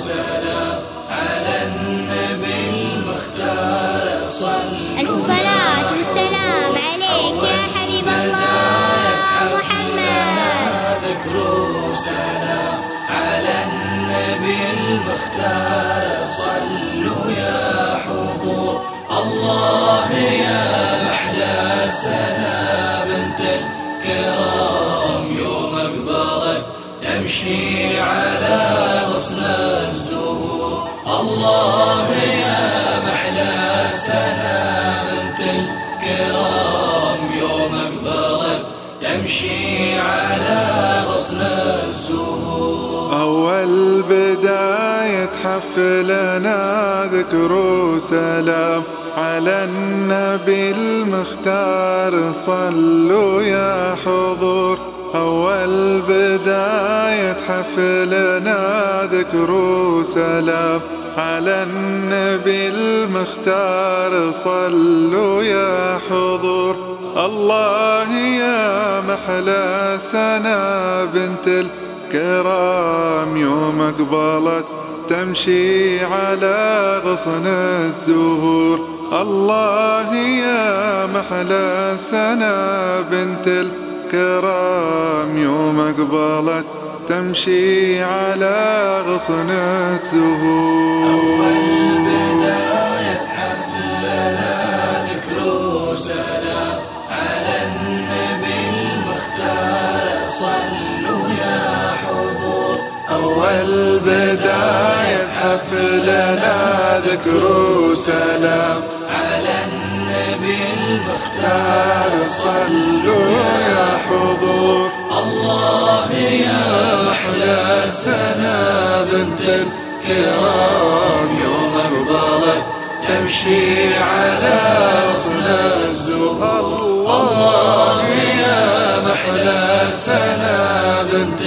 سلام على النبي المختار صلوا. ألف صلاة والسلام عليك يا حبيب الله محمد. ذكروا سلام على النبي المختار صلوا يا حضور الله يا محلى سنة بنت الكرام يوم أقبلت تمشي على غصن الزهور الله يا محلى سنة بنت الكرام يوم أقبلت تمشي على غصن الزهور. أول بداية حفلنا ذكروا سلام على النبي المختار صلوا يا حضور. أول بداية حفلنا ذكروا سلام على النبي المختار صلوا يا حضور. الله يا محلى سنة بنت الكرام يوم أقبلت تمشي على غصن الزهور. الله يا محلى سنة بنت الكرام يوم أقبلت تمشي على غصن الزهور. أول بداية حفلنا ذكروا سلام على النبي المختار صلوا يا حضور. أول بداية حفلنا ذكروا سلام على النبي المختار صلوا يا حضور. الله يا محلى سنة بنت الكرام يوم أقبلت تمشي على غصن الزهور. الله يا محلى سنة بنت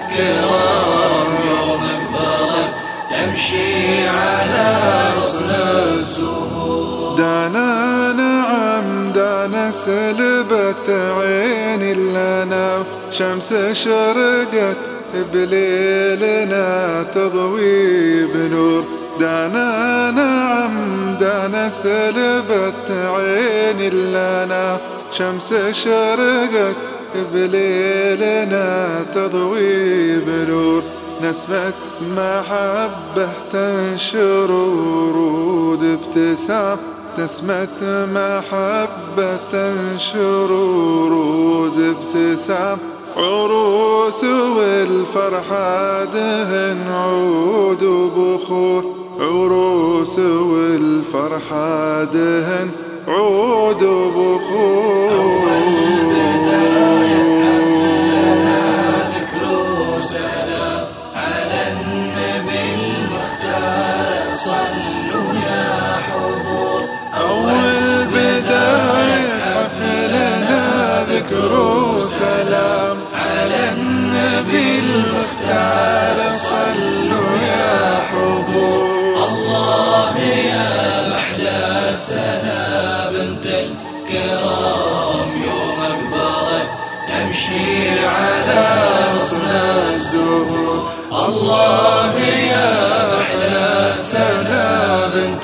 الكرام يوم أقبلت تمشي على غصن الزهور. دانا نعم دانا سلبت عين لنا شمس شرقت بليلنا تضوي بنور. دانا نعم دانا سلبت عين لنا شمس شرقت بليلنا تضوي بنور. نسمة محبة تنشر ورود ابتسام نسمة محبة تنشر ورود ابتسام. عروس والفرحة دهن عود وبخور. عروس والفرحة دهن عود وبخور. أول بداية حفلنا ذكروا سلام على النبي المختار صلوا يا حضور. أول بداية حفلنا ذكروا سلام على النبي المختار صلوا يا حضور. الله يا محلى سنة بنت الكرام يوم أقبلت تمشي على غصن الزهور. الله يا محلى سنة بنت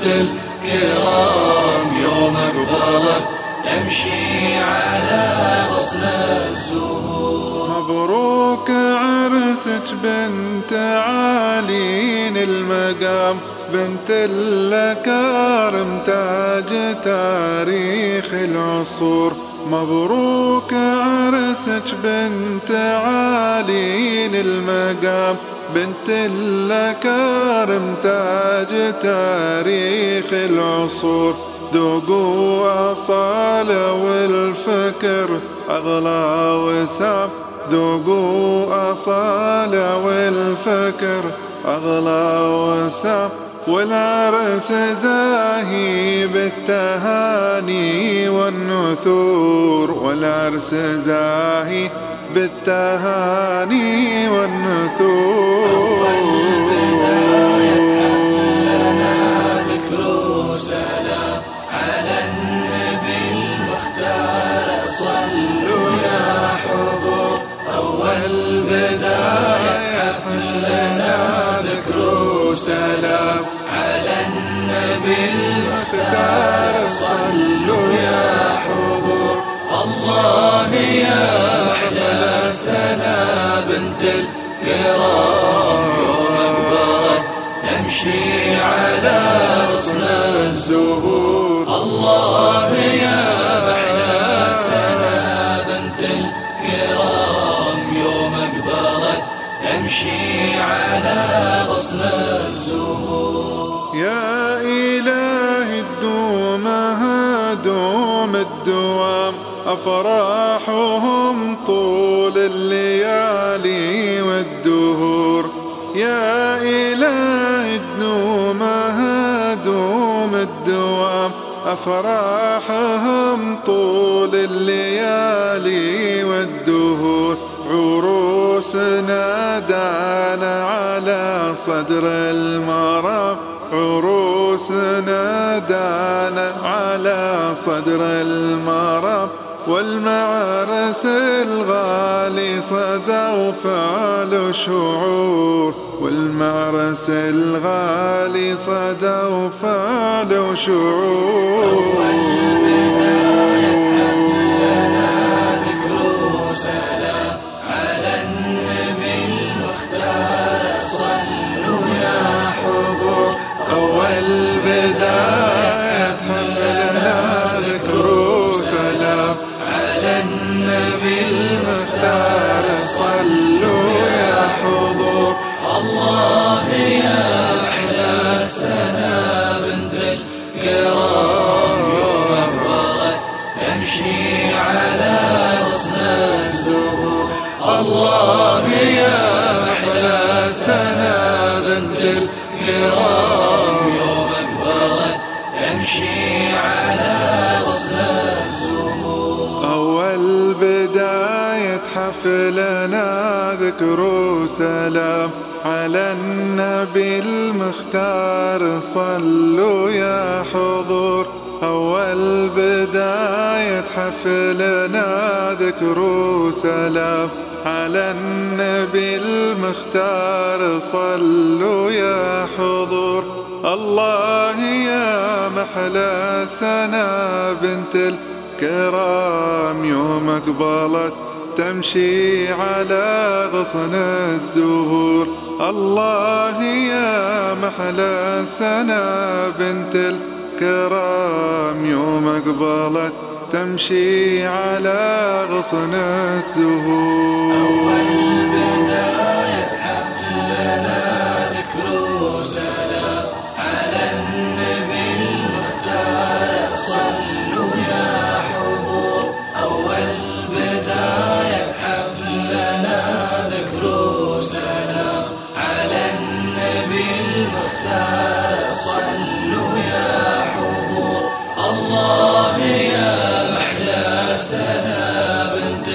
الكرام يوم أقبلت تمشي على غصن الزهور. مبروك عرسك بنت عالين المقام بنت الأكارم تاج تاريخ العصور. مبروك عرسك بنت عالين المقام بنت الأكارم تاج تاريخ العصور. ذوقوا أصالة والفكر أغلى وسام. ذوقوا أصالة والفكر أغلى وسام. والعرس زاهي بالتهاني والنثور. والعرس زاهي بالتهاني والنثور. سلام على النبي المختار صلوا يا حضور. أول بداية حفلنا ذكروا سلام على النبي المختار صلوا يا حضور. الله يا محلى سنا بنت الكرام يوم أقبلت تمشي على غصن الزهور. الله يا محلى سنا بنت الكرام يوم أقبلت تمشي على غصن الزهور. يا إلهي الدومها دوم الدوام أفراحهم طول الليالي والدهور. يا إلهي الدومها دوم الدوام أفراحهم طول الليالي والدهور. عروسنا دانا على صدر المرام عروسنا دانا على صدر المرام. والمعرس الغالي صدى وفعل شعور. والمعرس الغالي صدى وفعل شعور. البداية حفلنا ذكر سلام على النبي المختار صلوا يا حضور. الله يا محلى سنا بنت الكرام يوم أقبلت تمشي على غصن الزهور. الله يا محلى سنا بنت الكرام تمشي على غصن الزهور. أول بداية حفلنا ذكر سلام على النبي المختار صلوا يا حضور. أول بداية حفلنا ذكر سلام على النبي المختار صلوا يا حضور. الله يا محلى سنا بنت الكرام يوم أقبلت تمشي على غصن الزهور. الله يا محلى سنا بنت الكرام يوم أقبلت تمشي على غصن الزهور. أول بداية حفلنا ذكر سلام على النبي المختار صلوا يا حضور. أول بداية حفلنا ذكر سلام على النبي المختار صلوا يا حضور. الله يا محلى سنا بنت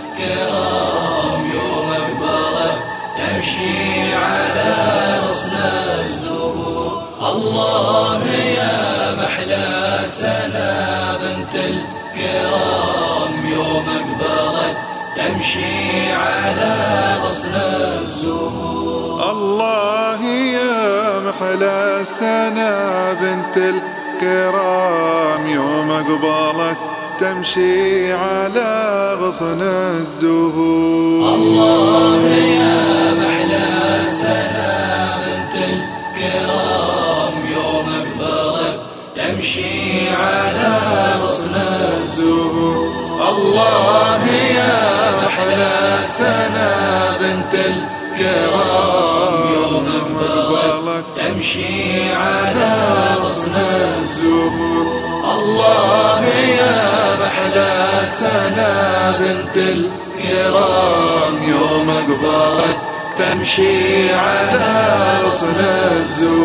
الكرام يوم أقبلت تمشي على غصن الزهور. الله يا محلى سنا بنت الكرام يوم أقبلت تمشي على غصن الزهور. الله يا محلى سنا بنت الكرام يوم أقبلت تمشي على غصن الزهور. الله يا محلى سنا بنت الكرام يوم أقبلت تمشي على غصن الزهور. الله يا محلى سنا بنت الكرام يوم أقبلت تمشي على غصن الزهور. الله يا محلى سنا بنت الكرام يوم أقبلت تمشي على غصن الزهور.